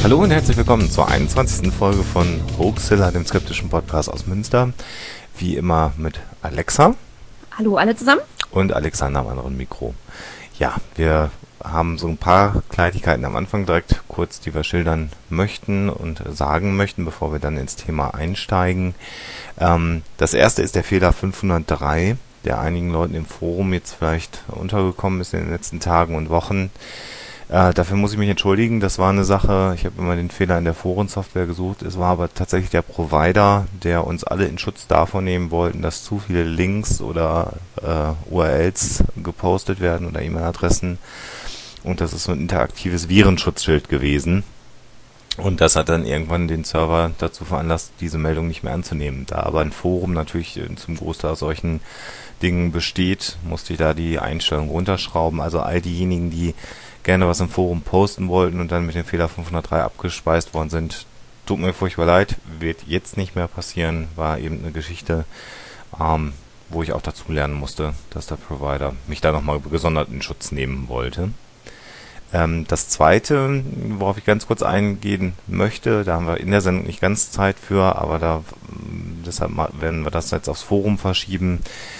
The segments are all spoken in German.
Hallo und herzlich willkommen zur 21. Folge von Hoaxilla, dem skeptischen Podcast aus Münster. Wie immer mit Alexa. Hallo alle zusammen. Und Alexander am anderen Mikro. Ja, wir haben so ein paar Kleinigkeiten am Anfang direkt kurz, die wir schildern möchten und sagen möchten, bevor wir dann ins Thema einsteigen. Das erste ist der Fehler 503, der einigen Leuten im Forum jetzt vielleicht untergekommen ist in den letzten Tagen und Wochen. Dafür muss ich mich entschuldigen, das war eine Sache, ich habe immer den Fehler in der Forensoftware gesucht, es war aber tatsächlich der Provider, der uns alle in Schutz davon nehmen wollten, dass zu viele Links oder URLs gepostet werden oder E-Mail-Adressen, und das ist so ein interaktives Virenschutzschild gewesen, und das hat dann irgendwann den Server dazu veranlasst, diese Meldung nicht mehr anzunehmen. Da aber ein Forum natürlich zum Großteil aus solchen Dingen besteht, musste ich da die Einstellung runterschrauben, also all diejenigen, die gerne was im Forum posten wollten und dann mit dem Fehler 503 abgespeist worden sind. Tut mir furchtbar leid, wird jetzt nicht mehr passieren, war eben eine Geschichte, wo ich auch dazu lernen musste, dass der Provider mich da nochmal gesondert in Schutz nehmen wollte. Das zweite, worauf ich ganz kurz eingehen möchte, da haben wir in der Sendung nicht ganz Zeit für, aber deshalb werden wir das jetzt aufs Forum verschieben.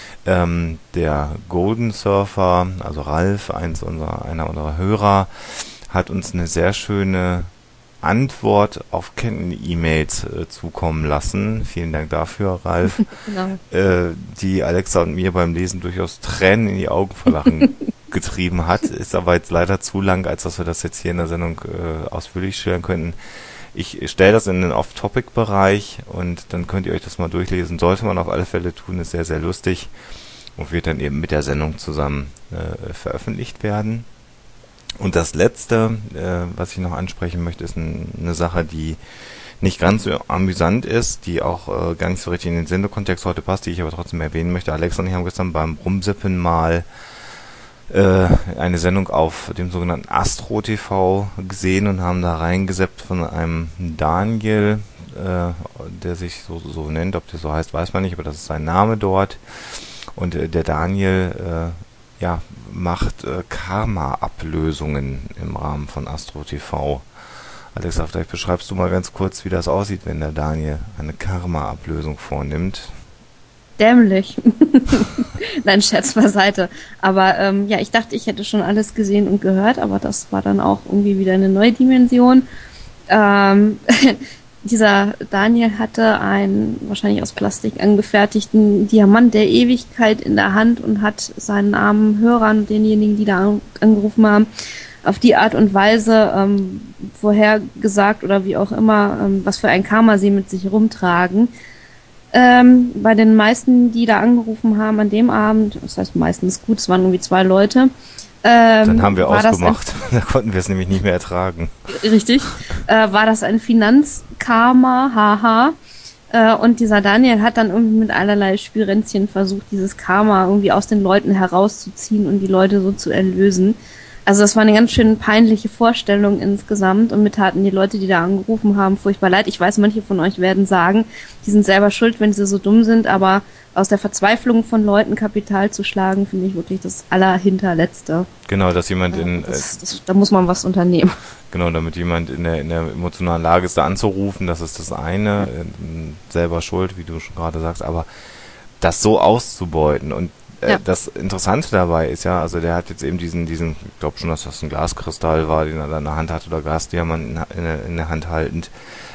Der Golden Surfer, also Ralf, einer unserer Hörer, hat uns eine sehr schöne Antwort auf Ketten-E-Mails zukommen lassen. Vielen Dank dafür, Ralf. Genau. Die Alexa und mir beim Lesen durchaus Tränen in die Augen vor Lachen getrieben hat. Ist aber jetzt leider zu lang, als dass wir das jetzt hier in der Sendung ausführlich schildern könnten. Ich stelle das in den Off-Topic-Bereich und dann könnt ihr euch das mal durchlesen. Sollte man auf alle Fälle tun, ist sehr, sehr lustig und wird dann eben mit der Sendung zusammen veröffentlicht werden. Und das Letzte, was ich noch ansprechen möchte, ist eine Sache, die nicht ganz so amüsant ist, die auch gar nicht so richtig in den Sendekontext heute passt, die ich aber trotzdem erwähnen möchte. Alex und ich haben gestern beim Rumsippen mal eine Sendung auf dem sogenannten Astro TV gesehen und haben da reingeseppt von einem Daniel, der sich so nennt, ob der so heißt, weiß man nicht, aber das ist sein Name dort. Und der Daniel macht Karma-Ablösungen im Rahmen von Astro TV. Alexa, vielleicht beschreibst du mal ganz kurz, wie das aussieht, wenn der Daniel eine Karma-Ablösung vornimmt. Dämlich. Nein, Scherz beiseite. Aber ich dachte, ich hätte schon alles gesehen und gehört, aber das war dann auch irgendwie wieder eine neue Dimension. Dieser Daniel hatte einen wahrscheinlich aus Plastik angefertigten Diamant der Ewigkeit in der Hand und hat seinen armen Hörern, denjenigen, die da angerufen haben, auf die Art und Weise vorhergesagt oder wie auch immer, was für ein Karma sie mit sich rumtragen. Bei den meisten, die da angerufen haben an dem Abend, das heißt meistens gut, es waren irgendwie 2 Leute. Dann haben wir ausgemacht, da konnten wir es nämlich nicht mehr ertragen. Richtig, war das ein Finanzkarma, haha. Und dieser Daniel hat dann irgendwie mit allerlei Spielränzchen versucht, dieses Karma irgendwie aus den Leuten herauszuziehen und die Leute so zu erlösen. Also das war eine ganz schön peinliche Vorstellung insgesamt und mir taten die Leute, die da angerufen haben, furchtbar leid. Ich weiß, manche von euch werden sagen, die sind selber schuld, wenn sie so dumm sind, aber aus der Verzweiflung von Leuten Kapital zu schlagen, finde ich wirklich das Allerhinterletzte. Genau, dass jemand da muss man was unternehmen. Genau, damit jemand in der emotionalen Lage ist, da anzurufen, das ist das eine, selber schuld, wie du schon gerade sagst, aber das so auszubeuten und das Interessante dabei ist ja, also der hat jetzt eben diesen, ich glaube schon, dass das ein Glaskristall war, den er da in der Hand hat, oder Glasdiamant in der Hand haltend,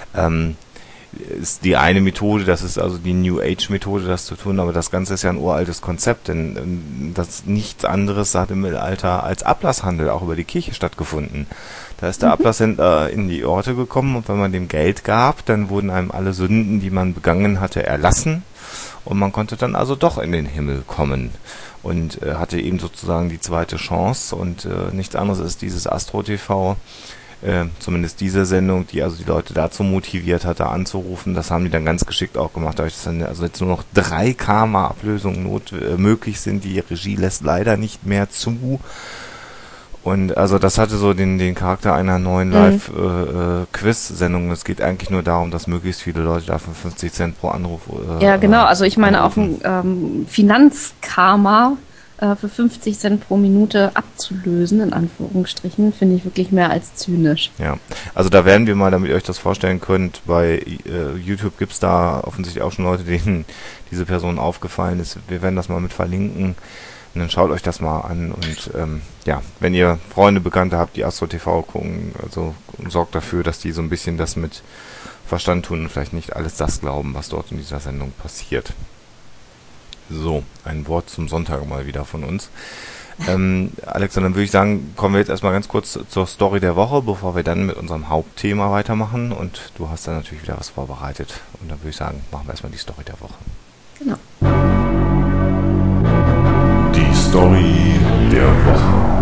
ist die eine Methode, das ist also die New Age Methode, das zu tun, aber das Ganze ist ja ein uraltes Konzept, denn das nichts anderes hat im Mittelalter als Ablasshandel auch über die Kirche stattgefunden. Da ist der Ablasshändler in die Orte gekommen und wenn man dem Geld gab, dann wurden einem alle Sünden, die man begangen hatte, erlassen. Und man konnte dann also doch in den Himmel kommen und hatte eben sozusagen die zweite Chance. Und nichts anderes ist dieses Astro TV, zumindest diese Sendung, die also die Leute dazu motiviert hatte, anzurufen. Das haben die dann ganz geschickt auch gemacht, dadurch, dass dann also jetzt nur noch 3 Karma-Ablösungen möglich sind. Die Regie lässt leider nicht mehr zu. Und also das hatte so den Charakter einer neuen Live-Quiz-Sendung. Es geht eigentlich nur darum, dass möglichst viele Leute dafür 50 Cent pro Anruf ja, genau. Also ich meine auch ein Finanzkarma für 50 Cent pro Minute abzulösen, in Anführungsstrichen, finde ich wirklich mehr als zynisch. Ja, also da werden wir mal, damit ihr euch das vorstellen könnt, bei YouTube gibt's da offensichtlich auch schon Leute, denen diese Person aufgefallen ist. Wir werden das mal mit verlinken. Und dann schaut euch das mal an und ja, wenn ihr Freunde, Bekannte habt, die Astro TV gucken, also sorgt dafür, dass die so ein bisschen das mit Verstand tun und vielleicht nicht alles das glauben, was dort in dieser Sendung passiert. So, ein Wort zum Sonntag mal wieder von uns. Alex, dann würde ich sagen, kommen wir jetzt erstmal ganz kurz zur Story der Woche, bevor wir dann mit unserem Hauptthema weitermachen. Und du hast dann natürlich wieder was vorbereitet. Und dann würde ich sagen, machen wir erstmal die Story der Woche. Genau. Die Story der Woche.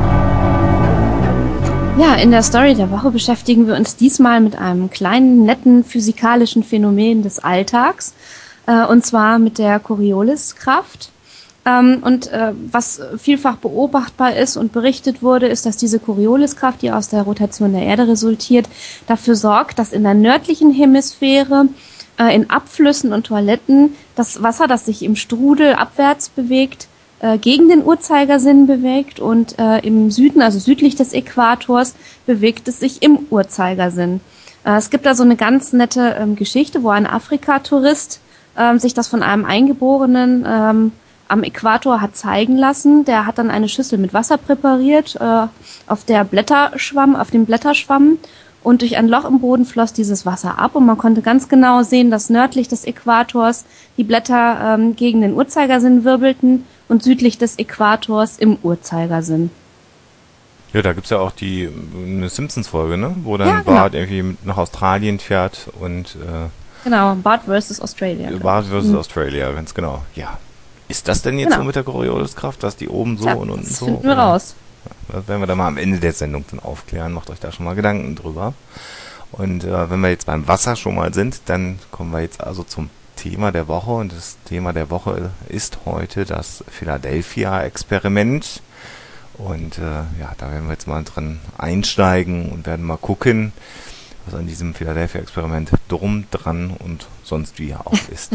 Ja, in der Story der Woche beschäftigen wir uns diesmal mit einem kleinen, netten physikalischen Phänomen des Alltags, und zwar mit der Corioliskraft. Was vielfach beobachtbar ist und berichtet wurde, ist, dass diese Corioliskraft, die aus der Rotation der Erde resultiert, dafür sorgt, dass in der nördlichen Hemisphäre in Abflüssen und Toiletten das Wasser, das sich im Strudel abwärts bewegt, gegen den Uhrzeigersinn bewegt und im Süden, also südlich des Äquators, bewegt es sich im Uhrzeigersinn. Es gibt da so eine ganz nette Geschichte, wo ein Afrika-Tourist sich das von einem Eingeborenen am Äquator hat zeigen lassen. Der hat dann eine Schüssel mit Wasser präpariert, auf dem Blätterschwamm, und durch ein Loch im Boden floss dieses Wasser ab und man konnte ganz genau sehen, dass nördlich des Äquators die Blätter gegen den Uhrzeigersinn wirbelten und südlich des Äquators im Uhrzeigersinn. Ja, da gibt's ja auch eine Simpsons-Folge, ne? Wo dann Ja, genau. Bart irgendwie nach Australien fährt und Genau, Bart vs. Australia. Bart vs. Australia, ganz genau. Ja. Ist das denn jetzt Genau. so mit der Corioliskraft, dass die oben so Tja, und unten das so? finden wir raus. Das werden wir dann mal am Ende der Sendung dann aufklären. Macht euch da schon mal Gedanken drüber. Und wenn wir jetzt beim Wasser schon mal sind, dann kommen wir jetzt also zum Thema der Woche. Und das Thema der Woche ist heute das Philadelphia-Experiment. Und ja, da werden wir jetzt mal dran einsteigen und werden mal gucken, was an diesem Philadelphia-Experiment drum, dran und sonst wie auch ist.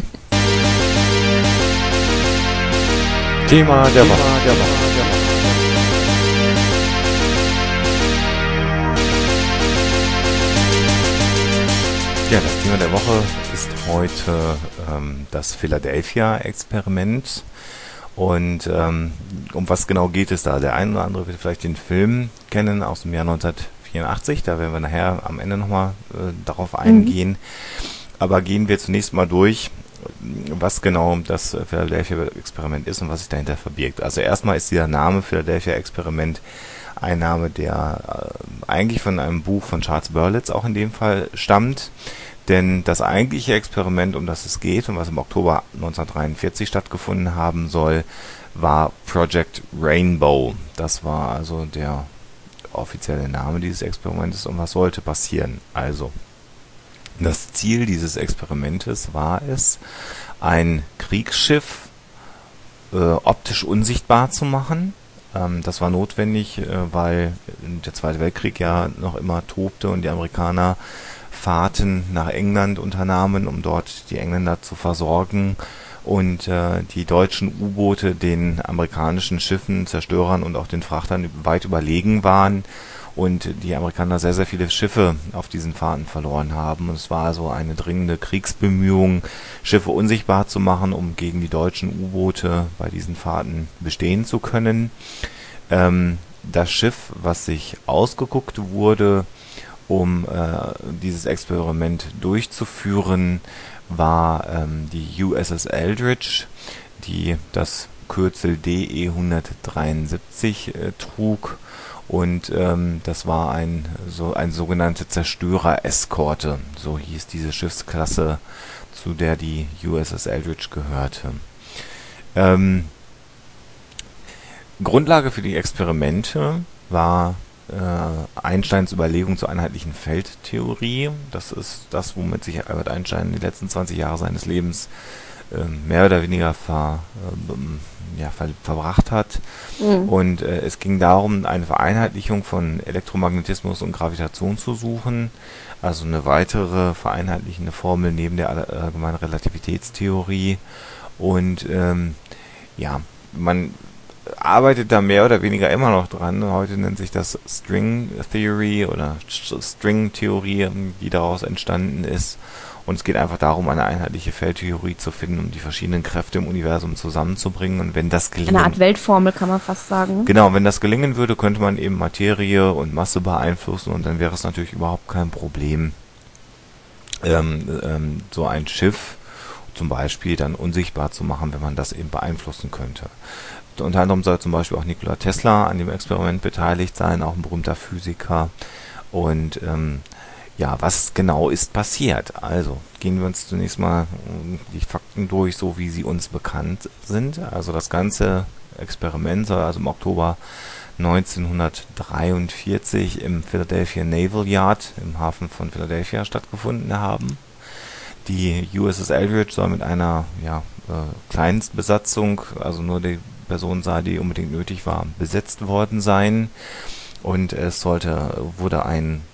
Thema der Woche. Ja, das Thema der Woche ist heute das Philadelphia-Experiment. Und um was genau geht es da? Der eine oder andere wird vielleicht den Film kennen aus dem Jahr 1984. Da werden wir nachher am Ende nochmal darauf eingehen. Aber gehen wir zunächst mal durch, was genau das Philadelphia-Experiment ist und was sich dahinter verbirgt. Also erstmal ist dieser Name Philadelphia-Experiment ein Name, der eigentlich von einem Buch von Charles Berlitz auch in dem Fall stammt. Denn das eigentliche Experiment, um das es geht und was im Oktober 1943 stattgefunden haben soll, war Project Rainbow. Das war also der offizielle Name dieses Experimentes. Und was sollte passieren? Also, das Ziel dieses Experimentes war es, ein Kriegsschiff optisch unsichtbar zu machen. Das war notwendig, weil der Zweite Weltkrieg ja noch immer tobte und die Amerikaner Fahrten nach England unternahmen, um dort die Engländer zu versorgen, und die deutschen U-Boote den amerikanischen Schiffen, Zerstörern und auch den Frachtern weit überlegen waren und die Amerikaner sehr, sehr viele Schiffe auf diesen Fahrten verloren haben. Und es war also eine dringende Kriegsbemühung, Schiffe unsichtbar zu machen, um gegen die deutschen U-Boote bei diesen Fahrten bestehen zu können. Das Schiff, was sich ausgeguckt wurde, um dieses Experiment durchzuführen, war die USS Eldridge, die das Kürzel DE 173 trug, und das war ein sogenannte Zerstörer-Eskorte, so hieß diese Schiffsklasse, zu der die USS Eldridge gehörte. Grundlage für die Experimente war Einsteins Überlegung zur einheitlichen Feldtheorie. Das ist das, womit sich Albert Einstein die letzten 20 Jahre seines Lebens mehr oder weniger verbracht hat. Und es ging darum, eine Vereinheitlichung von Elektromagnetismus und Gravitation zu suchen, also eine weitere vereinheitlichende Formel neben der allgemeinen Relativitätstheorie. Und man arbeitet da mehr oder weniger immer noch dran. Heute nennt sich das String Theory oder String Theorie, die daraus entstanden ist. Und es geht einfach darum, eine einheitliche Feldtheorie zu finden, um die verschiedenen Kräfte im Universum zusammenzubringen. Und wenn das gelingt, eine Art Weltformel kann man fast sagen. genau, wenn das gelingen würde, könnte man eben Materie und Masse beeinflussen und dann wäre es natürlich überhaupt kein Problem, so ein Schiff zum Beispiel dann unsichtbar zu machen, wenn man das eben beeinflussen könnte. Unter anderem soll zum Beispiel auch Nikola Tesla an dem Experiment beteiligt sein, auch ein berühmter Physiker. Und ja, was genau ist passiert? Also gehen wir uns zunächst mal die Fakten durch, so wie sie uns bekannt sind. Also das ganze Experiment soll also im Oktober 1943 im Philadelphia Naval Yard im Hafen von Philadelphia stattgefunden haben. Die USS Eldridge soll mit einer Kleinstbesatzung, also nur die Personenzahl, die unbedingt nötig war, besetzt worden sein. Und es wurde ein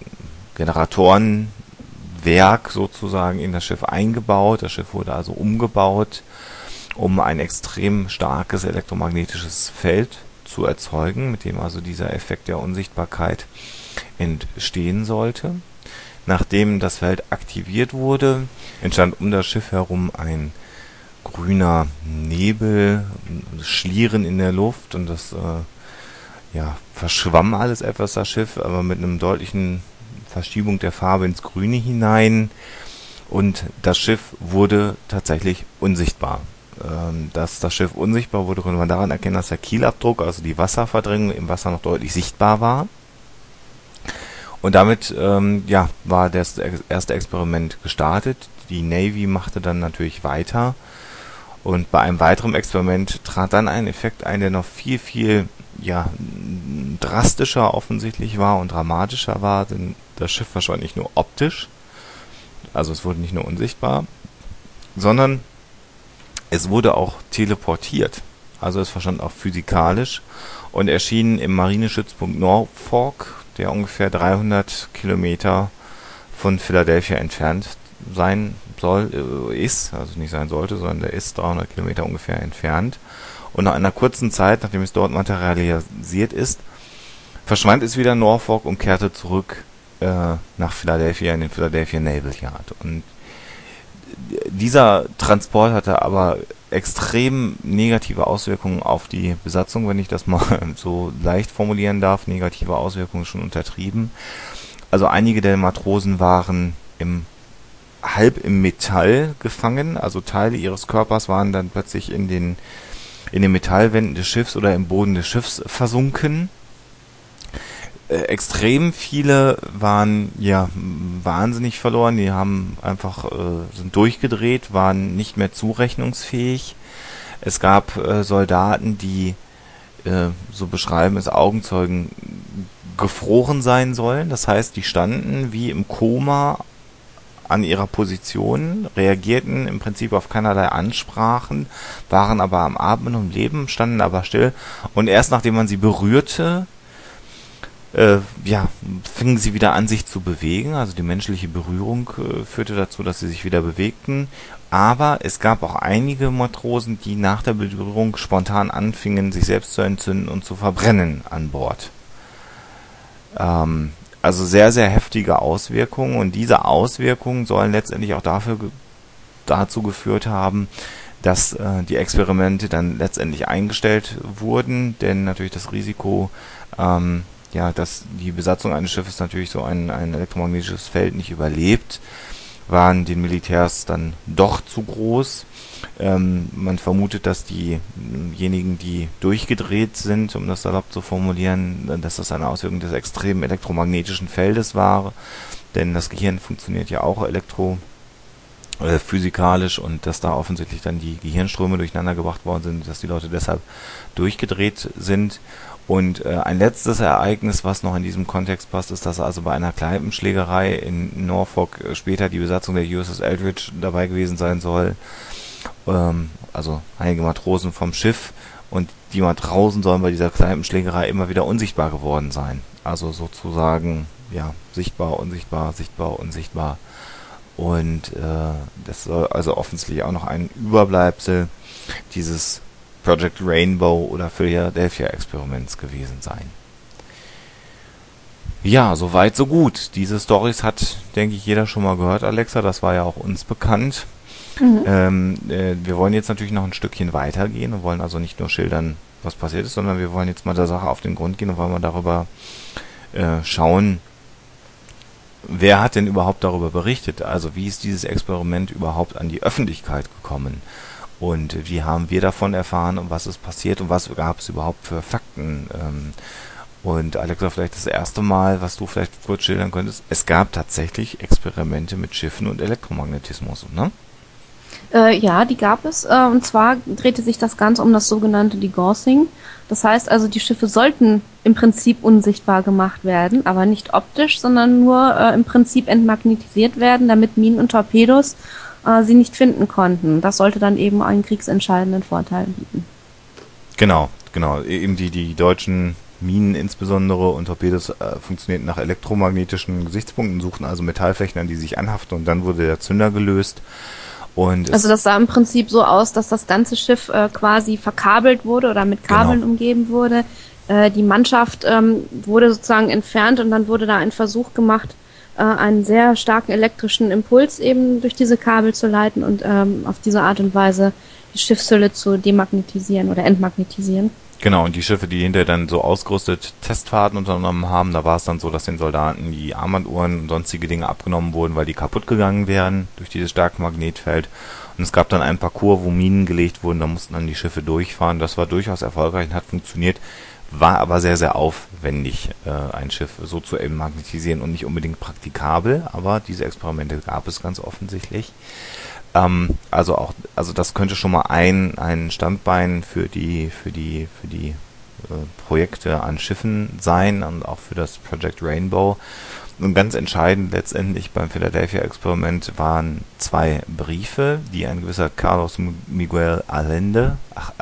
Generatorenwerk sozusagen in das Schiff eingebaut. Das Schiff wurde also umgebaut, um ein extrem starkes elektromagnetisches Feld zu erzeugen, mit dem also dieser Effekt der Unsichtbarkeit entstehen sollte. Nachdem das Feld aktiviert wurde, entstand um das Schiff herum ein grüner Nebel, Schlieren in der Luft und das verschwamm alles etwas, das Schiff, aber mit einem deutlichen Verschiebung der Farbe ins Grüne hinein und das Schiff wurde tatsächlich unsichtbar. Dass das Schiff unsichtbar wurde, konnte man daran erkennen, dass der Kielabdruck, also die Wasserverdrängung im Wasser noch deutlich sichtbar war. Und damit war das erste Experiment gestartet. Die Navy machte dann natürlich weiter. Und bei einem weiteren Experiment trat dann ein Effekt ein, der noch viel, viel drastischer offensichtlich war und dramatischer war, denn das Schiff verschwand nicht nur optisch, also es wurde nicht nur unsichtbar, sondern es wurde auch teleportiert. Also es verschwand auch physikalisch und erschien im Marineschützpunkt Norfolk, der ungefähr 300 Kilometer von Philadelphia entfernt sein ist, also nicht sein sollte, sondern der ist 300 Kilometer ungefähr entfernt. Und nach einer kurzen Zeit, nachdem es dort materialisiert ist, verschwand es wieder in Norfolk und kehrte zurück nach Philadelphia in den Philadelphia Naval Yard. Und dieser Transport hatte aber extrem negative Auswirkungen auf die Besatzung, wenn ich das mal so leicht formulieren darf. Negative Auswirkungen schon untertrieben. Also einige der Matrosen waren halb im Metall gefangen, also Teile ihres Körpers waren dann plötzlich in den Metallwänden des Schiffs oder im Boden des Schiffs versunken. Extrem viele waren wahnsinnig verloren, die haben einfach sind durchgedreht, waren nicht mehr zurechnungsfähig. Es gab Soldaten, die so beschreiben es Augenzeugen, gefroren sein sollen. Das heißt, die standen wie im Koma an ihrer Position, reagierten im Prinzip auf keinerlei Ansprachen, waren aber am Atmen und Leben, standen aber still und erst nachdem man sie berührte, fingen sie wieder an, sich zu bewegen. Also die menschliche Berührung führte dazu, dass sie sich wieder bewegten. Aber es gab auch einige Matrosen, die nach der Berührung spontan anfingen, sich selbst zu entzünden und zu verbrennen an Bord. Also sehr, sehr heftige Auswirkungen. Und diese Auswirkungen sollen letztendlich auch dazu geführt haben, dass die Experimente dann letztendlich eingestellt wurden. Denn natürlich das Risiko, dass die Besatzung eines Schiffes natürlich so ein elektromagnetisches Feld nicht überlebt, waren den Militärs dann doch zu groß. Man vermutet, dass diejenigen, die durchgedreht sind, um das salopp zu formulieren, dass das eine Auswirkung des extremen elektromagnetischen Feldes war, denn das Gehirn funktioniert ja auch physikalisch und dass da offensichtlich dann die Gehirnströme durcheinander gebracht worden sind, dass die Leute deshalb durchgedreht sind. Und ein letztes Ereignis, was noch in diesem Kontext passt, ist, dass also bei einer Kneipenschlägerei in Norfolk später die Besatzung der USS Eldridge dabei gewesen sein soll. Also einige Matrosen vom Schiff und die Matrosen sollen bei dieser Kneipenschlägerei immer wieder unsichtbar geworden sein. Also sozusagen, sichtbar, unsichtbar, sichtbar, unsichtbar. Und das soll also offensichtlich auch noch ein Überbleibsel dieses Project Rainbow oder Philadelphia-Experiments gewesen sein. Ja, soweit, so gut. Diese Storys hat, denke ich, jeder schon mal gehört, Alexa. Das war ja auch uns bekannt. Wir wollen jetzt natürlich noch ein Stückchen weitergehen und wollen also nicht nur schildern, was passiert ist, sondern wir wollen jetzt mal der Sache auf den Grund gehen und wollen mal darüber schauen, wer hat denn überhaupt darüber berichtet? Also wie ist dieses Experiment überhaupt an die Öffentlichkeit gekommen? Und wie haben wir davon erfahren und was ist passiert und was gab es überhaupt für Fakten? Und Alexa, vielleicht das erste Mal, was du vielleicht kurz schildern könntest, es gab tatsächlich Experimente mit Schiffen und Elektromagnetismus, ne? Ja, die gab es. Und zwar drehte sich das Ganze um das sogenannte Degaussing. Das heißt also, die Schiffe sollten im Prinzip unsichtbar gemacht werden, aber nicht optisch, sondern nur im Prinzip entmagnetisiert werden, damit Minen und Torpedos sie nicht finden konnten. Das sollte dann eben einen kriegsentscheidenden Vorteil bieten. Genau. Eben die deutschen Minen insbesondere und Torpedos funktionierten nach elektromagnetischen Gesichtspunkten, suchten also Metallflächen, an die sich anhaften, und dann wurde der Zünder gelöst. Und also das sah im Prinzip so aus, dass das ganze Schiff quasi verkabelt wurde oder mit Kabeln umgeben wurde. Die Mannschaft wurde sozusagen entfernt und dann wurde da ein Versuch gemacht, einen sehr starken elektrischen Impuls eben durch diese Kabel zu leiten und auf diese Art und Weise die Schiffshülle zu demagnetisieren oder entmagnetisieren. Genau, und die Schiffe, die hinterher dann so ausgerüstet Testfahrten unternommen haben, da war es dann so, dass den Soldaten die Armbanduhren und sonstige Dinge abgenommen wurden, weil die kaputt gegangen wären durch dieses starke Magnetfeld. Und es gab dann einen Parcours, wo Minen gelegt wurden, da mussten dann die Schiffe durchfahren. Das war durchaus erfolgreich und hat funktioniert, war aber sehr, sehr aufwendig, ein Schiff so zu magnetisieren und nicht unbedingt praktikabel, aber diese Experimente gab es ganz offensichtlich. Also das könnte schon mal ein Standbein für die Projekte an Schiffen sein und auch für das Project Rainbow. Und ganz entscheidend letztendlich beim Philadelphia-Experiment waren 2 Briefe, die ein gewisser Carlos Miguel Allende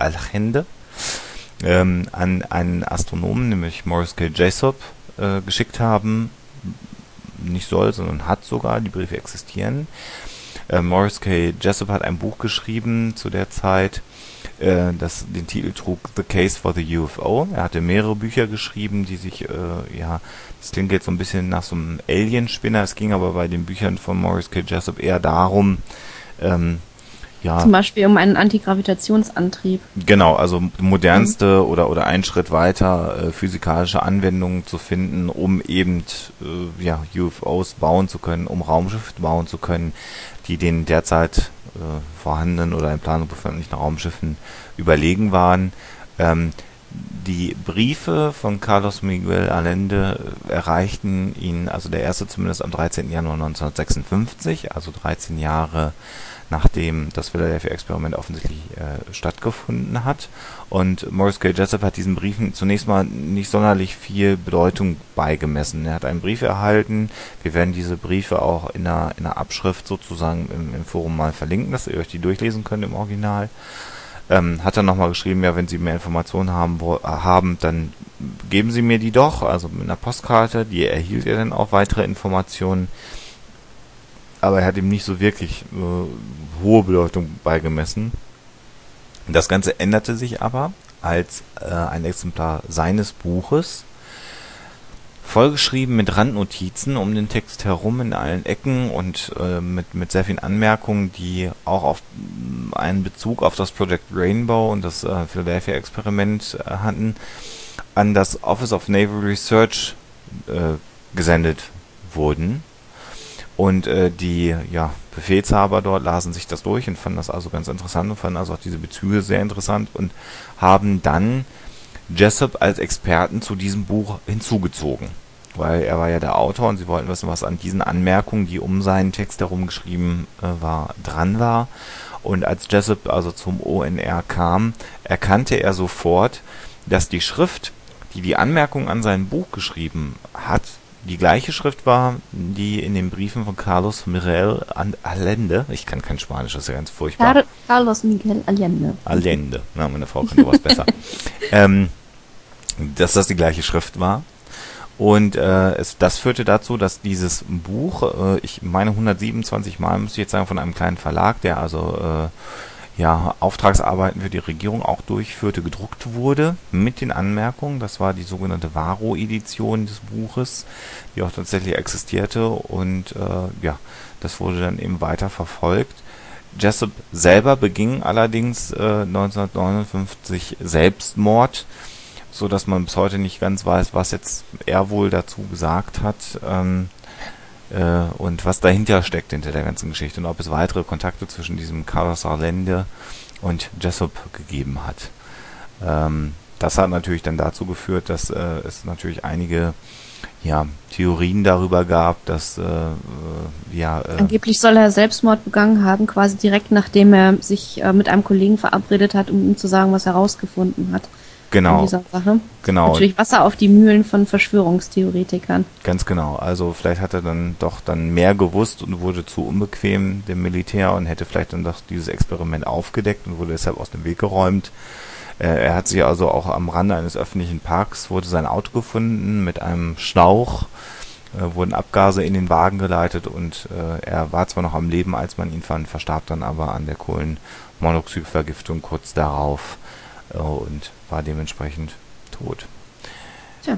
an einen Astronomen, nämlich Morris K. Jessup, geschickt haben. Nicht soll, sondern hat sogar, die Briefe existieren. Morris K. Jessup hat ein Buch geschrieben zu der Zeit, das den Titel trug The Case for the UFO. Er hatte mehrere Bücher geschrieben, die sich, das klingt jetzt so ein bisschen nach so einem Alienspinner. Es ging aber bei den Büchern von Morris K. Jessup eher darum, zum Beispiel um einen Antigravitationsantrieb. Genau, also modernste oder einen Schritt weiter physikalische Anwendungen zu finden, um eben UFOs bauen zu können, um Raumschiffe bauen zu können, die den derzeit vorhandenen oder in Planung befindlichen Raumschiffen überlegen waren. Die Briefe von Carlos Miguel Allende erreichten ihn, also der erste zumindest am 13. Januar 1956, also 13 Jahre nachdem das Philadelphia-Experiment offensichtlich stattgefunden hat. Und Morris K. Jessup hat diesen Briefen zunächst mal nicht sonderlich viel Bedeutung beigemessen. Er hat einen Brief erhalten. Wir werden diese Briefe auch in einer Abschrift sozusagen im Forum mal verlinken, dass ihr euch die durchlesen könnt im Original. Hat dann nochmal geschrieben, ja, wenn Sie mehr Informationen haben, dann geben Sie mir die doch, also mit einer Postkarte. Die erhielt er dann auch weitere Informationen. Aber er hat ihm nicht so wirklich hohe Bedeutung beigemessen. Das Ganze änderte sich aber, als ein Exemplar seines Buches, vollgeschrieben mit Randnotizen um den Text herum in allen Ecken und mit sehr vielen Anmerkungen, die auch auf einen Bezug auf das Project Rainbow und das Philadelphia-Experiment hatten, an das Office of Naval Research gesendet wurden. Und die Befehlshaber dort lasen sich das durch und fanden das also ganz interessant und fanden also auch diese Bezüge sehr interessant und haben dann Jessup als Experten zu diesem Buch hinzugezogen. Weil er war ja der Autor und sie wollten wissen, was an diesen Anmerkungen, die um seinen Text herum geschrieben dran war. Und als Jessup also zum ONR kam, erkannte er sofort, dass die Schrift, die die Anmerkungen an sein Buch geschrieben hat, die gleiche Schrift war, die in den Briefen von Carlos Miguel Allende, ich kann kein Spanisch, das ist ja ganz furchtbar. Carlos Miguel Allende. Allende, na, meine Frau kann sowas besser. Dass das die gleiche Schrift war. Und das führte dazu, dass dieses Buch, ich meine 127 Mal, müsste ich jetzt sagen, von einem kleinen Verlag, der also Auftragsarbeiten für die Regierung auch durchführte, gedruckt wurde mit den Anmerkungen. Das war die sogenannte Varro-Edition des Buches, die auch tatsächlich existierte und das wurde dann eben weiter verfolgt. Jessup selber beging allerdings 1959 Selbstmord, so dass man bis heute nicht ganz weiß, was jetzt er wohl dazu gesagt hat und was dahinter steckt hinter der ganzen Geschichte und ob es weitere Kontakte zwischen diesem Carlos Allende und Jessup gegeben hat. Das hat natürlich dann dazu geführt, dass es natürlich einige Theorien darüber gab, dass angeblich soll er Selbstmord begangen haben, quasi direkt nachdem er sich mit einem Kollegen verabredet hat, um ihm zu sagen, was er herausgefunden hat. Genau. In dieser Sache. Genau. Natürlich Wasser auf die Mühlen von Verschwörungstheoretikern. Ganz genau. Also vielleicht hat er dann doch mehr gewusst und wurde zu unbequem dem Militär und hätte vielleicht dann doch dieses Experiment aufgedeckt und wurde deshalb aus dem Weg geräumt. Er hat sich also auch am Rande eines öffentlichen Parks, wurde sein Auto gefunden mit einem Schlauch, wurden Abgase in den Wagen geleitet und er war zwar noch am Leben, als man ihn fand, verstarb dann aber an der Kohlenmonoxidvergiftung kurz darauf und war dementsprechend tot. Tja.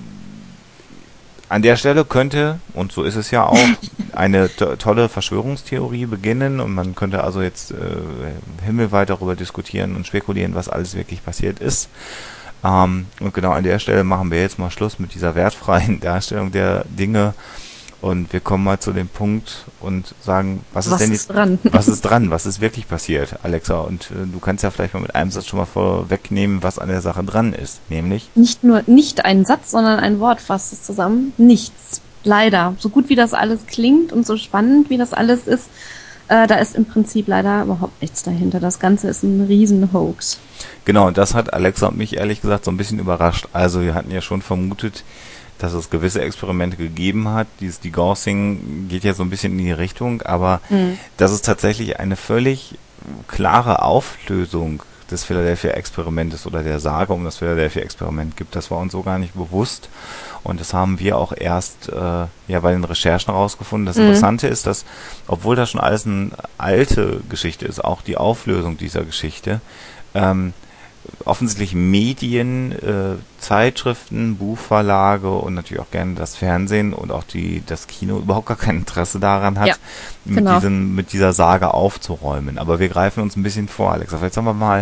An der Stelle könnte, und so ist es ja auch, eine tolle Verschwörungstheorie beginnen und man könnte also jetzt himmelweit darüber diskutieren und spekulieren, was alles wirklich passiert ist. Und genau an der Stelle machen wir jetzt mal Schluss mit dieser wertfreien Darstellung der Dinge und wir kommen mal zu dem Punkt und sagen, was ist dran? Was ist wirklich passiert, Alexa? Und du kannst ja vielleicht mal mit einem Satz schon mal vorwegnehmen, was an der Sache dran ist, nämlich? Nicht ein Satz, sondern ein Wort fasst es zusammen. Nichts. Leider. So gut wie das alles klingt und so spannend wie das alles ist, da ist im Prinzip leider überhaupt nichts dahinter. Das Ganze ist ein riesen Hoax. Genau, und das hat Alexa und mich ehrlich gesagt so ein bisschen überrascht. Also wir hatten ja schon vermutet, dass es gewisse Experimente gegeben hat. Dieses Degaussing geht ja so ein bisschen in die Richtung, aber dass es tatsächlich eine völlig klare Auflösung des Philadelphia-Experimentes oder der Sage um das Philadelphia-Experiment gibt, das war uns so gar nicht bewusst. Und das haben wir auch erst bei den Recherchen herausgefunden. Das Interessante ist, dass, obwohl das schon alles eine alte Geschichte ist, auch die Auflösung dieser Geschichte, offensichtlich Medien, Zeitschriften, Buchverlage und natürlich auch gerne das Fernsehen und auch das Kino überhaupt gar kein Interesse daran hat, mit dieser Sage aufzuräumen. Aber wir greifen uns ein bisschen vor, Alexa. Vielleicht sollen wir mal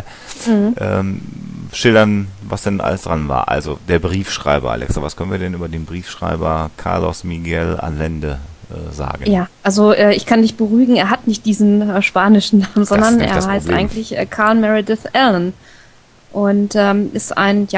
schildern, was denn alles dran war. Also der Briefschreiber, Alexa. Was können wir denn über den Briefschreiber Carlos Miguel Allende sagen? Ja, also ich kann dich beruhigen, er hat nicht diesen spanischen Namen, sondern er heißt eigentlich Carl Meredith Allen. Und ist ein,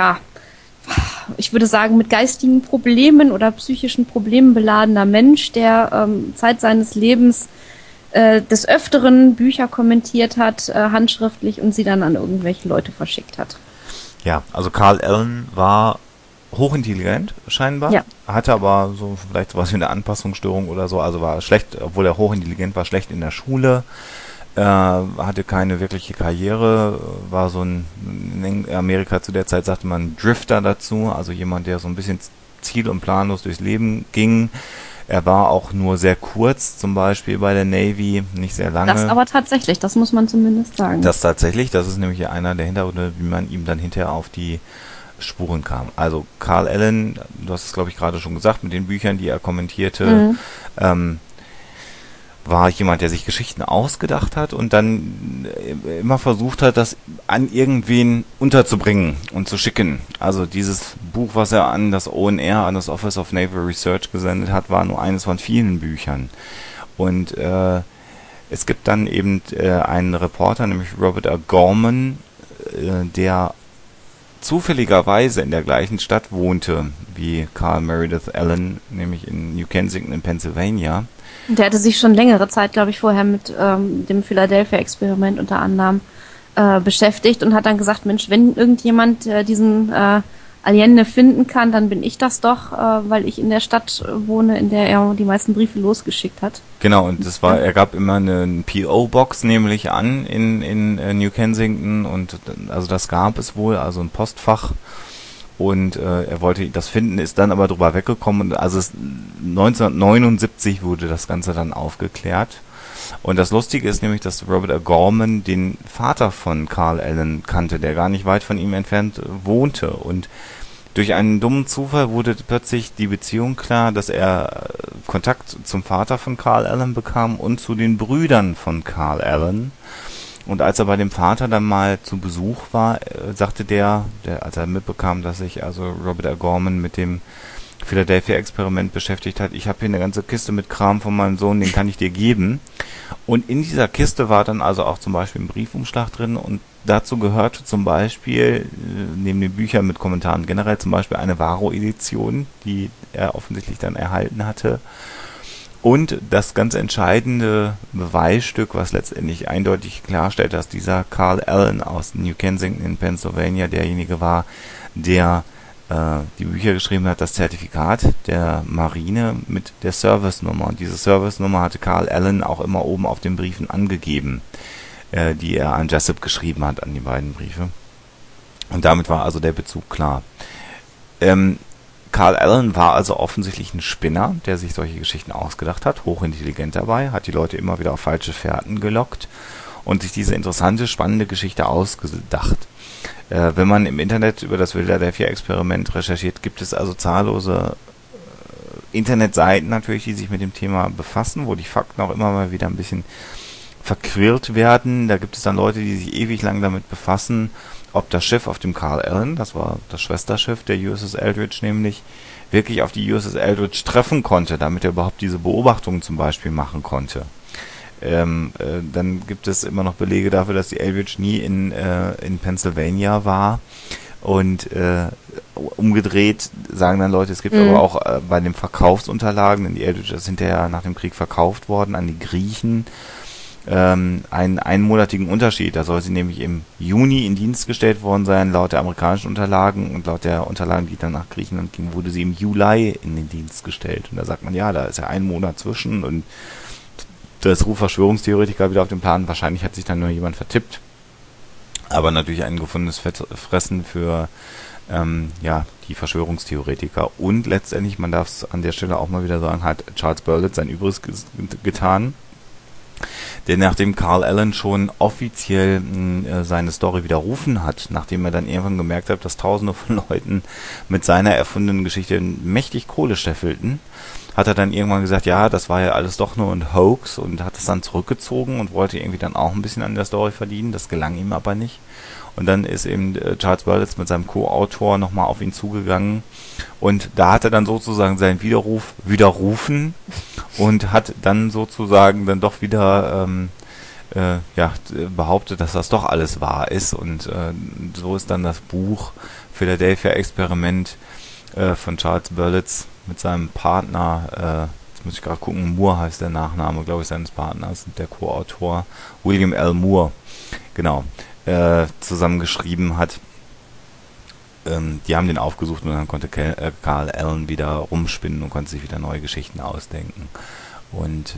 ich würde sagen, mit geistigen Problemen oder psychischen Problemen beladener Mensch, der Zeit seines Lebens des Öfteren Bücher kommentiert hat, handschriftlich und sie dann an irgendwelche Leute verschickt hat. Ja, also Carl Allen war hochintelligent, scheinbar. Ja. Hatte aber so vielleicht sowas wie eine Anpassungsstörung oder so, also war schlecht, obwohl er hochintelligent war, schlecht in der Schule. Hatte keine wirkliche Karriere, war so in Amerika zu der Zeit sagte man Drifter dazu, also jemand, der so ein bisschen ziel- und planlos durchs Leben ging. Er war auch nur sehr kurz, zum Beispiel bei der Navy, nicht sehr lange. Das aber tatsächlich, das muss man zumindest sagen. Das ist nämlich einer der Hintergründe, wie man ihm dann hinterher auf die Spuren kam. Also Carl Allen, du hast es glaube ich gerade schon gesagt, mit den Büchern, die er kommentierte, war jemand, der sich Geschichten ausgedacht hat und dann immer versucht hat, das an irgendwen unterzubringen und zu schicken. Also dieses Buch, was er an das ONR, an das Office of Naval Research gesendet hat, war nur eines von vielen Büchern. Und es gibt dann eben einen Reporter, nämlich Robert R. Gorman, der zufälligerweise in der gleichen Stadt wohnte wie Carl Meredith Allen, nämlich in New Kensington in Pennsylvania. Der hatte sich schon längere Zeit, glaube ich, vorher mit dem Philadelphia-Experiment unter anderem beschäftigt und hat dann gesagt, Mensch, wenn irgendjemand diesen Allende finden kann, dann bin ich das doch, weil ich in der Stadt wohne, in der er die meisten Briefe losgeschickt hat. Genau, und er gab immer eine PO-Box nämlich an in New Kensington und also das gab es wohl, also ein Postfach. Und er wollte das finden, ist dann aber drüber weggekommen. Und also 1979 wurde das Ganze dann aufgeklärt. Und das Lustige ist nämlich, dass Robert R. Gorman den Vater von Carl Allen kannte, der gar nicht weit von ihm entfernt wohnte. Und durch einen dummen Zufall wurde plötzlich die Beziehung klar, dass er Kontakt zum Vater von Carl Allen bekam und zu den Brüdern von Carl Allen. Und als er bei dem Vater dann mal zu Besuch war, sagte der, als er mitbekam, dass sich also Robert R. Gorman mit dem Philadelphia-Experiment beschäftigt hat, ich habe hier eine ganze Kiste mit Kram von meinem Sohn, den kann ich dir geben. Und in dieser Kiste war dann also auch zum Beispiel ein Briefumschlag drin und dazu gehörte zum Beispiel, neben den Büchern mit Kommentaren generell, zum Beispiel eine Varro-Edition, die er offensichtlich dann erhalten hatte. Und das ganz entscheidende Beweisstück, was letztendlich eindeutig klarstellt, dass dieser Carl Allen aus New Kensington in Pennsylvania derjenige war, der die Bücher geschrieben hat, das Zertifikat der Marine mit der Service-Nummer. Und diese Service-Nummer hatte Carl Allen auch immer oben auf den Briefen angegeben, die er an Jessup geschrieben hat, an die beiden Briefe. Und damit war also der Bezug klar. Carl Allen war also offensichtlich ein Spinner, der sich solche Geschichten ausgedacht hat, hochintelligent dabei, hat die Leute immer wieder auf falsche Fährten gelockt und sich diese interessante, spannende Geschichte ausgedacht. Wenn man im Internet über das Philadelphia-Experiment recherchiert, gibt es also zahllose Internetseiten natürlich, die sich mit dem Thema befassen, wo die Fakten auch immer mal wieder ein bisschen verquirlt werden. Da gibt es dann Leute, die sich ewig lang damit befassen, ob das Schiff, auf dem Carl Allen, das war das Schwesterschiff der USS Eldridge nämlich, wirklich auf die USS Eldridge treffen konnte, damit er überhaupt diese Beobachtungen zum Beispiel machen konnte. Dann gibt es immer noch Belege dafür, dass die Eldridge nie in Pennsylvania war. Und umgedreht sagen dann Leute, es gibt aber auch bei den Verkaufsunterlagen, denn die Eldridge ist hinterher nach dem Krieg verkauft worden an die Griechen, einen einmonatigen Unterschied. Da soll sie nämlich im Juni in Dienst gestellt worden sein, laut der amerikanischen Unterlagen, und laut der Unterlagen, die dann nach Griechenland gingen, wurde sie im Juli in den Dienst gestellt. Und da sagt man, ja, da ist ja ein Monat zwischen, und das ruft Verschwörungstheoretiker wieder auf den Plan. Wahrscheinlich hat sich dann nur jemand vertippt. Aber natürlich ein gefundenes Fressen für die Verschwörungstheoretiker. Und letztendlich, man darf es an der Stelle auch mal wieder sagen, hat Charles Berlitz sein Übriges getan. Denn nachdem Carl Allen schon offiziell seine Story widerrufen hat, nachdem er dann irgendwann gemerkt hat, dass Tausende von Leuten mit seiner erfundenen Geschichte mächtig Kohle scheffelten, hat er dann irgendwann gesagt, ja, das war ja alles doch nur ein Hoax, und hat es dann zurückgezogen und wollte irgendwie dann auch ein bisschen an der Story verdienen. Das gelang ihm aber nicht. Und dann ist eben Charles Berlitz mit seinem Co-Autor nochmal auf ihn zugegangen, und da hat er dann sozusagen seinen Widerruf widerrufen und hat dann sozusagen dann doch wieder behauptet, dass das doch alles wahr ist. Und so ist dann das Buch Philadelphia-Experiment von Charles Berlitz mit seinem Partner, jetzt muss ich gerade gucken, Moore heißt der Nachname, glaube ich, seines Partners, der Co-Autor, William L. Moore, genau, zusammengeschrieben hat. Die haben den aufgesucht, und dann konnte Carl Allen wieder rumspinnen und konnte sich wieder neue Geschichten ausdenken. Und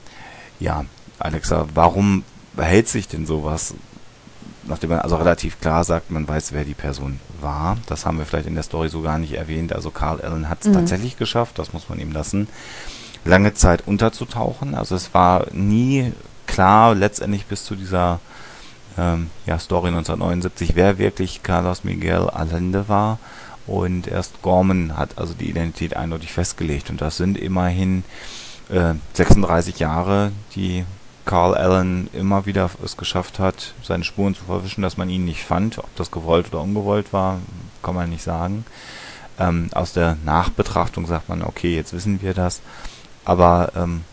Alexa, warum behält sich denn sowas, nachdem man also relativ klar sagt, man weiß, wer die Person war? Das haben wir vielleicht in der Story so gar nicht erwähnt. Also Carl Allen hat es tatsächlich geschafft, das muss man ihm lassen, lange Zeit unterzutauchen. Also es war nie klar, letztendlich bis zu dieser Story 1979, wer wirklich Carlos Miguel Allende war. Und erst Gorman hat also die Identität eindeutig festgelegt. Und das sind immerhin 36 Jahre, die Carl Allen immer wieder es geschafft hat, seine Spuren zu verwischen, dass man ihn nicht fand. Ob das gewollt oder ungewollt war, kann man nicht sagen. Aus der Nachbetrachtung sagt man, okay, jetzt wissen wir das. Aber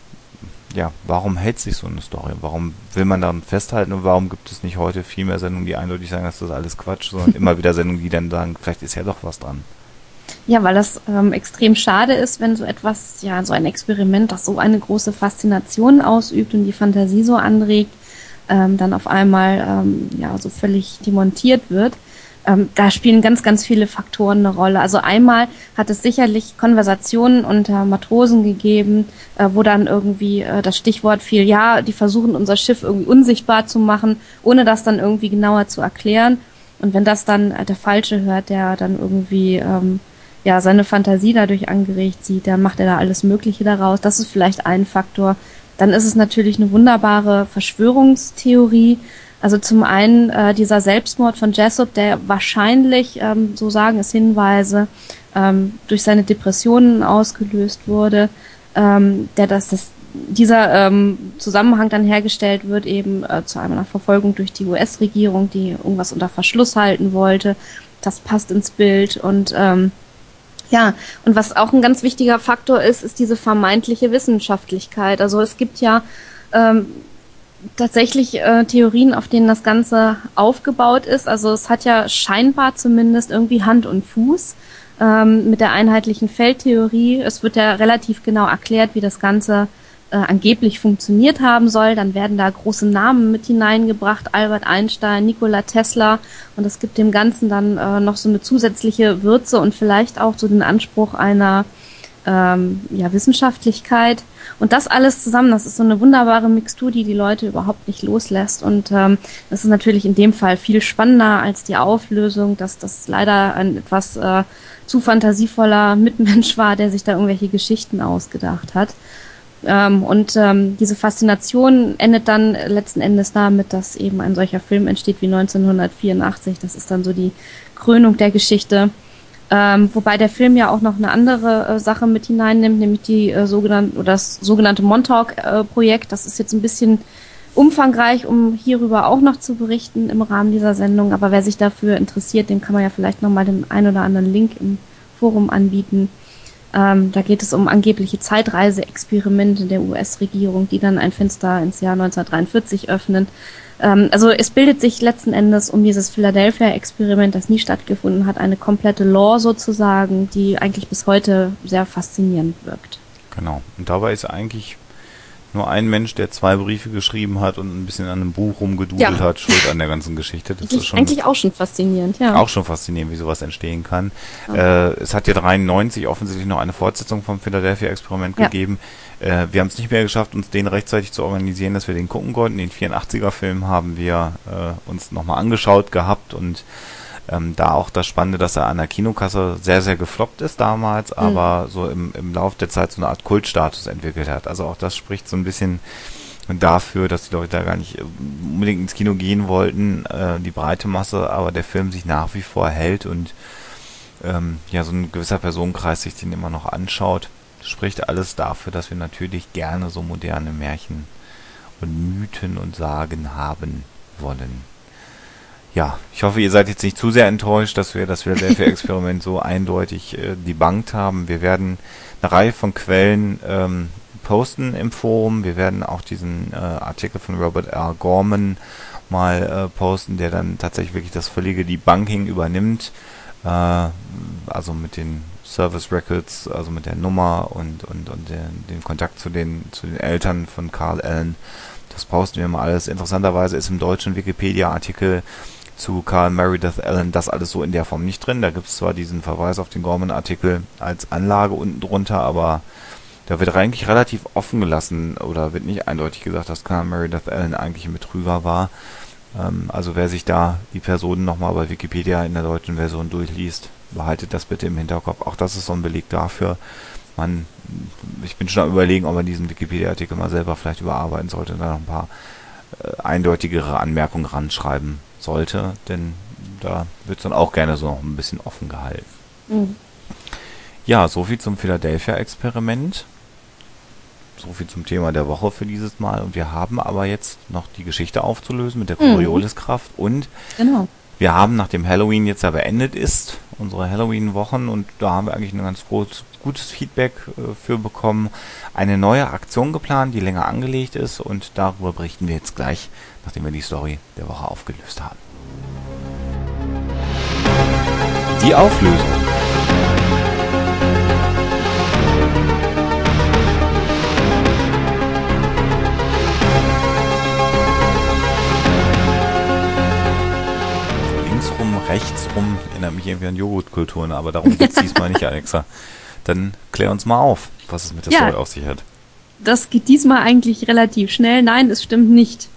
warum hält sich so eine Story? Warum will man daran festhalten, und warum gibt es nicht heute viel mehr Sendungen, die eindeutig sagen, dass das alles Quatsch, sondern immer wieder Sendungen, die dann sagen, vielleicht ist ja doch was dran? Ja, weil das extrem schade ist, wenn so etwas, so ein Experiment, das so eine große Faszination ausübt und die Fantasie so anregt, dann auf einmal so völlig demontiert wird. Da spielen ganz, ganz viele Faktoren eine Rolle. Also einmal hat es sicherlich Konversationen unter Matrosen gegeben, wo dann irgendwie das Stichwort fiel, ja, die versuchen unser Schiff irgendwie unsichtbar zu machen, ohne das dann irgendwie genauer zu erklären. Und wenn das dann der Falsche hört, der dann irgendwie seine Fantasie dadurch angeregt sieht, dann macht er da alles Mögliche daraus. Das ist vielleicht ein Faktor. dann ist es natürlich eine wunderbare Verschwörungstheorie. Also zum einen dieser Selbstmord von Jessup, der wahrscheinlich, so sagen es Hinweise, durch seine Depressionen ausgelöst wurde, dieser Zusammenhang dann hergestellt wird, eben zu einer Verfolgung durch die US-Regierung, die irgendwas unter Verschluss halten wollte. Das passt ins Bild. Und und was auch ein ganz wichtiger Faktor ist diese vermeintliche Wissenschaftlichkeit. Also es gibt ja tatsächlich Theorien, auf denen das Ganze aufgebaut ist. Also es hat ja scheinbar zumindest irgendwie Hand und Fuß mit der einheitlichen Feldtheorie. Es wird ja relativ genau erklärt, wie das Ganze angeblich funktioniert haben soll. Dann werden da große Namen mit hineingebracht, Albert Einstein, Nikola Tesla, und das gibt dem Ganzen dann noch so eine zusätzliche Würze und vielleicht auch so den Anspruch einer Wissenschaftlichkeit. Und das alles zusammen, das ist so eine wunderbare Mixtur, die Leute überhaupt nicht loslässt. Und das ist natürlich in dem Fall viel spannender als die Auflösung, dass das leider ein etwas zu fantasievoller Mitmensch war, der sich da irgendwelche Geschichten ausgedacht hat. Diese Faszination endet dann letzten Endes damit, dass eben ein solcher Film entsteht wie 1984. Das ist dann so die Krönung der Geschichte. Wobei der Film ja auch noch eine andere Sache mit hineinnimmt, nämlich das sogenannte Montauk-Projekt. Das ist jetzt ein bisschen umfangreich, um hierüber auch noch zu berichten im Rahmen dieser Sendung. Aber wer sich dafür interessiert, dem kann man ja vielleicht nochmal den ein oder anderen Link im Forum anbieten. Da geht es um angebliche Zeitreise-Experimente der US-Regierung, die dann ein Fenster ins Jahr 1943 öffnen. Also es bildet sich letzten Endes um dieses Philadelphia-Experiment, das nie stattgefunden hat, eine komplette Lore sozusagen, die eigentlich bis heute sehr faszinierend wirkt. Genau. Und dabei ist eigentlich nur ein Mensch, der 2 Briefe geschrieben hat und ein bisschen an einem Buch rumgedudelt hat, schuld an der ganzen Geschichte. Das ist schon eigentlich auch schon faszinierend, ja. Auch schon faszinierend, wie sowas entstehen kann. Ja. Es hat ja 93 offensichtlich noch eine Fortsetzung vom Philadelphia-Experiment gegeben. Wir haben es nicht mehr geschafft, uns den rechtzeitig zu organisieren, dass wir den gucken konnten. Den 84er-Film haben wir uns nochmal angeschaut gehabt und da auch das Spannende, dass er an der Kinokasse sehr, sehr gefloppt ist damals, aber so im Laufe der Zeit so eine Art Kultstatus entwickelt hat. Also auch das spricht so ein bisschen dafür, dass die Leute da gar nicht unbedingt ins Kino gehen wollten, die breite Masse, aber der Film sich nach wie vor hält und so ein gewisser Personenkreis sich den immer noch anschaut. Das spricht alles dafür, dass wir natürlich gerne so moderne Märchen und Mythen und Sagen haben wollen. Ja, ich hoffe, ihr seid jetzt nicht zu sehr enttäuscht, dass wir das Philadelphia-Experiment so eindeutig debunked haben. Wir werden eine Reihe von Quellen posten im Forum. Wir werden auch diesen Artikel von Robert R. Gorman mal posten, der dann tatsächlich wirklich das völlige Debunking übernimmt. Also mit den Service Records, also mit der Nummer und den Kontakt zu den Eltern von Carl Allen. Das posten wir mal alles. Interessanterweise ist im deutschen Wikipedia-Artikel zu Carl Meredith Allen das alles so in der Form nicht drin. Da gibt es zwar diesen Verweis auf den Gorman-Artikel als Anlage unten drunter, aber da wird eigentlich relativ offen gelassen oder wird nicht eindeutig gesagt, dass Carl Meredith Allen eigentlich ein Betrüger war. Also wer sich da die Personen nochmal bei Wikipedia in der deutschen Version durchliest, behaltet das bitte im Hinterkopf. Auch das ist so ein Beleg dafür. Ich bin schon am Überlegen, ob man diesen Wikipedia-Artikel mal selber vielleicht überarbeiten sollte und da noch ein paar eindeutigere Anmerkungen ranschreiben sollte, denn da wird es dann auch gerne so noch ein bisschen offen gehalten. Mhm. Ja, soviel zum Philadelphia-Experiment. Soviel zum Thema der Woche für dieses Mal. Und wir haben aber jetzt noch die Geschichte aufzulösen mit der Corioliskraft. Und wir haben, nachdem Halloween jetzt ja beendet ist, unsere Halloween-Wochen, und da haben wir eigentlich ein ganz gutes Feedback für bekommen, eine neue Aktion geplant, die länger angelegt ist, und darüber berichten wir jetzt gleich, nachdem wir die Story der Woche aufgelöst haben. Die Auflösung. Linksrum, rechtsrum, erinnert mich irgendwie an Joghurtkulturen, aber darum geht es diesmal nicht, Alexa. Dann klär uns mal auf, was es mit der Story auf sich hat. Das geht diesmal eigentlich relativ schnell. Nein, es stimmt nicht.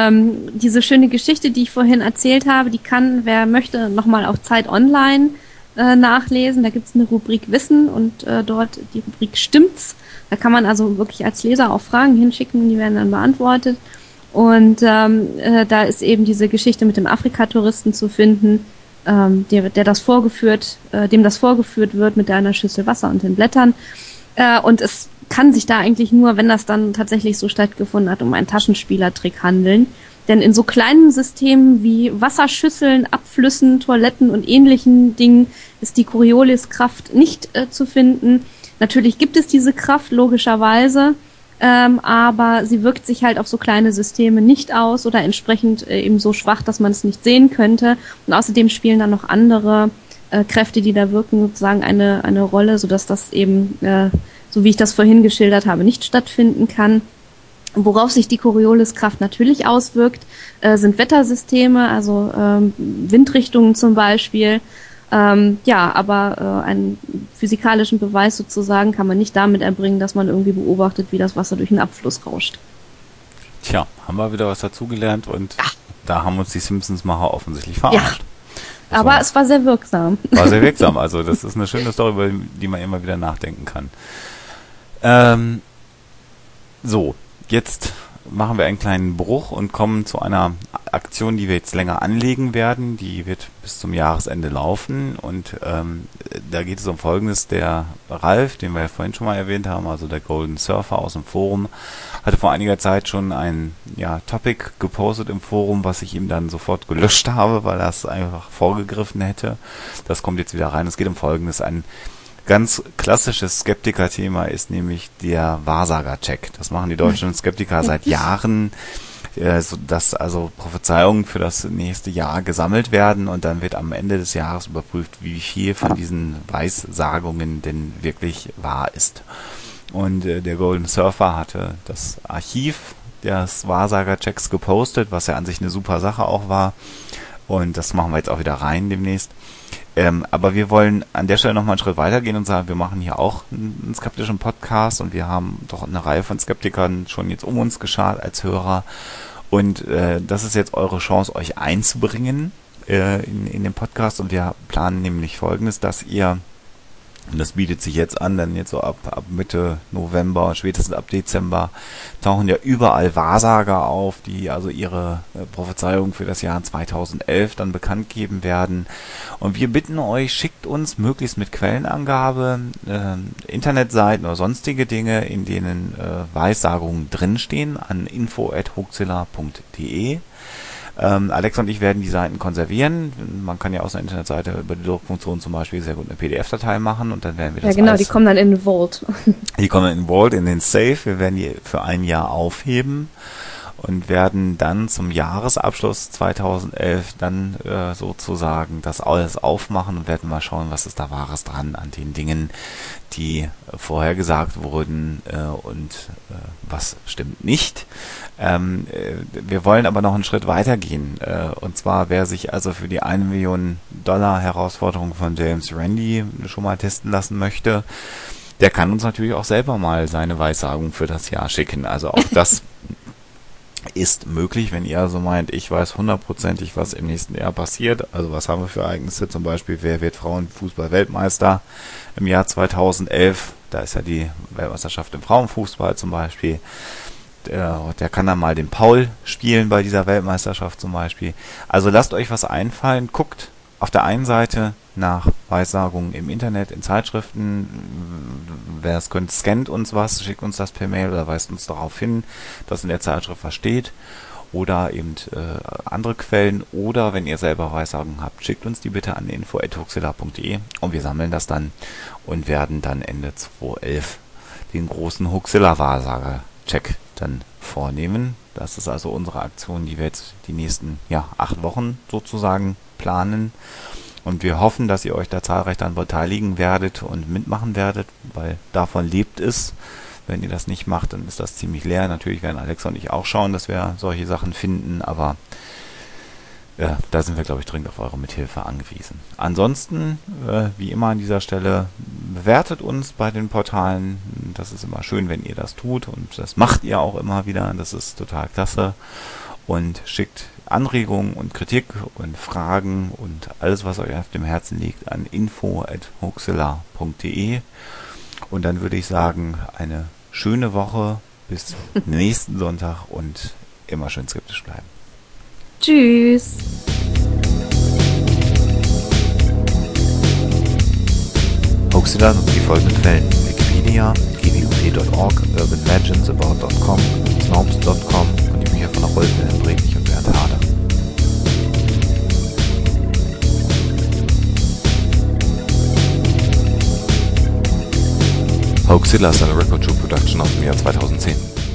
Diese schöne Geschichte, die ich vorhin erzählt habe, die kann, wer möchte, nochmal auf Zeit Online nachlesen. Da gibt's eine Rubrik Wissen und dort die Rubrik Stimmt's. Da kann man also wirklich als Leser auch Fragen hinschicken und die werden dann beantwortet. Und da ist eben diese Geschichte mit dem Afrika-Touristen zu finden, dem das vorgeführt wird mit einer Schüssel Wasser und den Blättern. Und es kann sich da eigentlich nur, wenn das dann tatsächlich so stattgefunden hat, um einen Taschenspielertrick handeln. Denn in so kleinen Systemen wie Wasserschüsseln, Abflüssen, Toiletten und ähnlichen Dingen ist die Corioliskraft nicht zu finden. Natürlich gibt es diese Kraft, logischerweise, aber sie wirkt sich halt auf so kleine Systeme nicht aus oder entsprechend eben so schwach, dass man es nicht sehen könnte. Und außerdem spielen dann noch andere Kräfte, die da wirken, sozusagen eine Rolle, sodass das eben, so wie ich das vorhin geschildert habe, nicht stattfinden kann. Worauf sich die Corioliskraft natürlich auswirkt, sind Wettersysteme, also Windrichtungen zum Beispiel. Aber einen physikalischen Beweis sozusagen kann man nicht damit erbringen, dass man irgendwie beobachtet, wie das Wasser durch einen Abfluss rauscht. Tja, haben wir wieder was dazugelernt und da haben uns die Simpsons-Macher offensichtlich verarscht. Ja, aber es war sehr wirksam. War sehr wirksam, also das ist eine schöne Story, über die man immer wieder nachdenken kann. So, jetzt machen wir einen kleinen Bruch und kommen zu einer Aktion, die wir jetzt länger anlegen werden. Die wird bis zum Jahresende laufen und da geht es um Folgendes. Der Ralf, den wir ja vorhin schon mal erwähnt haben, also der Golden Surfer aus dem Forum, hatte vor einiger Zeit schon ein Topic gepostet im Forum, was ich ihm dann sofort gelöscht habe, weil er es einfach vorgegriffen hätte. Das kommt jetzt wieder rein. Es geht um Folgendes. Ein ganz klassisches Skeptiker-Thema ist nämlich der Wahrsager-Check. Das machen die deutschen Skeptiker seit Jahren, dass also Prophezeiungen für das nächste Jahr gesammelt werden und dann wird am Ende des Jahres überprüft, wie viel von diesen Weissagungen denn wirklich wahr ist. Und der Golden Surfer hatte das Archiv des Wahrsager-Checks gepostet, was ja an sich eine super Sache auch war. Und das machen wir jetzt auch wieder rein demnächst. Aber wir wollen an der Stelle nochmal einen Schritt weitergehen und sagen, wir machen hier auch einen skeptischen Podcast und wir haben doch eine Reihe von Skeptikern schon jetzt um uns geschart als Hörer. Und das ist jetzt eure Chance, euch einzubringen in den Podcast. Und wir planen nämlich Folgendes, dass ihr, und das bietet sich jetzt an, dann jetzt so ab Mitte November, spätestens ab Dezember, tauchen ja überall Wahrsager auf, die also ihre Prophezeiung für das Jahr 2011 dann bekannt geben werden. Und wir bitten euch, schickt uns möglichst mit Quellenangabe Internetseiten oder sonstige Dinge, in denen Weissagungen drinstehen, an info@hoaxilla.de. Alex und ich werden die Seiten konservieren. Man kann ja aus einer Internetseite über die Druckfunktion zum Beispiel sehr gut eine PDF-Datei machen und dann werden wir das die kommen dann in den Vault. Die kommen in den Vault, in den Safe. Wir werden die für ein Jahr aufheben und werden dann zum Jahresabschluss 2011 dann sozusagen das alles aufmachen und werden mal schauen, was ist da Wahres dran an den Dingen, die vorhergesagt wurden und was stimmt nicht. Wir wollen aber noch einen Schritt weiter gehen. Und zwar, wer sich also für die $1 Million Herausforderung von James Randi schon mal testen lassen möchte, der kann uns natürlich auch selber mal seine Weissagung für das Jahr schicken. Also auch das ist möglich, wenn ihr also meint, ich weiß 100%, was im nächsten Jahr passiert. Also was haben wir für Ereignisse? Zum Beispiel, wer wird Frauenfußball-Weltmeister im Jahr 2011? Da ist ja die Weltmeisterschaft im Frauenfußball zum Beispiel. Der kann dann mal den Paul spielen bei dieser Weltmeisterschaft zum Beispiel. Also lasst euch was einfallen. Guckt auf der einen Seite nach Weissagungen im Internet, in Zeitschriften. Wer es könnt, scannt uns was, schickt uns das per Mail oder weist uns darauf hin, dass in der Zeitschrift was steht. Oder eben andere Quellen. Oder wenn ihr selber Weissagungen habt, schickt uns die bitte an info@hoaxilla.de und wir sammeln das dann und werden dann Ende 2011 den großen Hoaxilla-Wahrsager-Check dann vornehmen. Das ist also unsere Aktion, die wir jetzt die nächsten 8 Wochen sozusagen planen. Und wir hoffen, dass ihr euch da zahlreich dann beteiligen werdet und mitmachen werdet, weil davon lebt es. Wenn ihr das nicht macht, dann ist das ziemlich leer. Natürlich werden Alexa und ich auch schauen, dass wir solche Sachen finden, aber da sind wir, glaube ich, dringend auf eure Mithilfe angewiesen. Ansonsten, wie immer an dieser Stelle, bewertet uns bei den Portalen. Das ist immer schön, wenn ihr das tut und das macht ihr auch immer wieder. Das ist total klasse. Und schickt Anregungen und Kritik und Fragen und alles, was euch auf dem Herzen liegt, an info@hoaxilla.de. Und dann würde ich sagen, eine schöne Woche bis nächsten Sonntag und immer schön skeptisch bleiben. Tschüss. Hoaxilla nutzt die folgenden Quellen: Wikipedia, gwp.org, urbanlegendsabout.com, snopes.com und die Bücher von Rolf Wilhelm Bredlich und Bernd Hader. Hoaxilla ist eine Record Show Production aus dem Jahr 2010.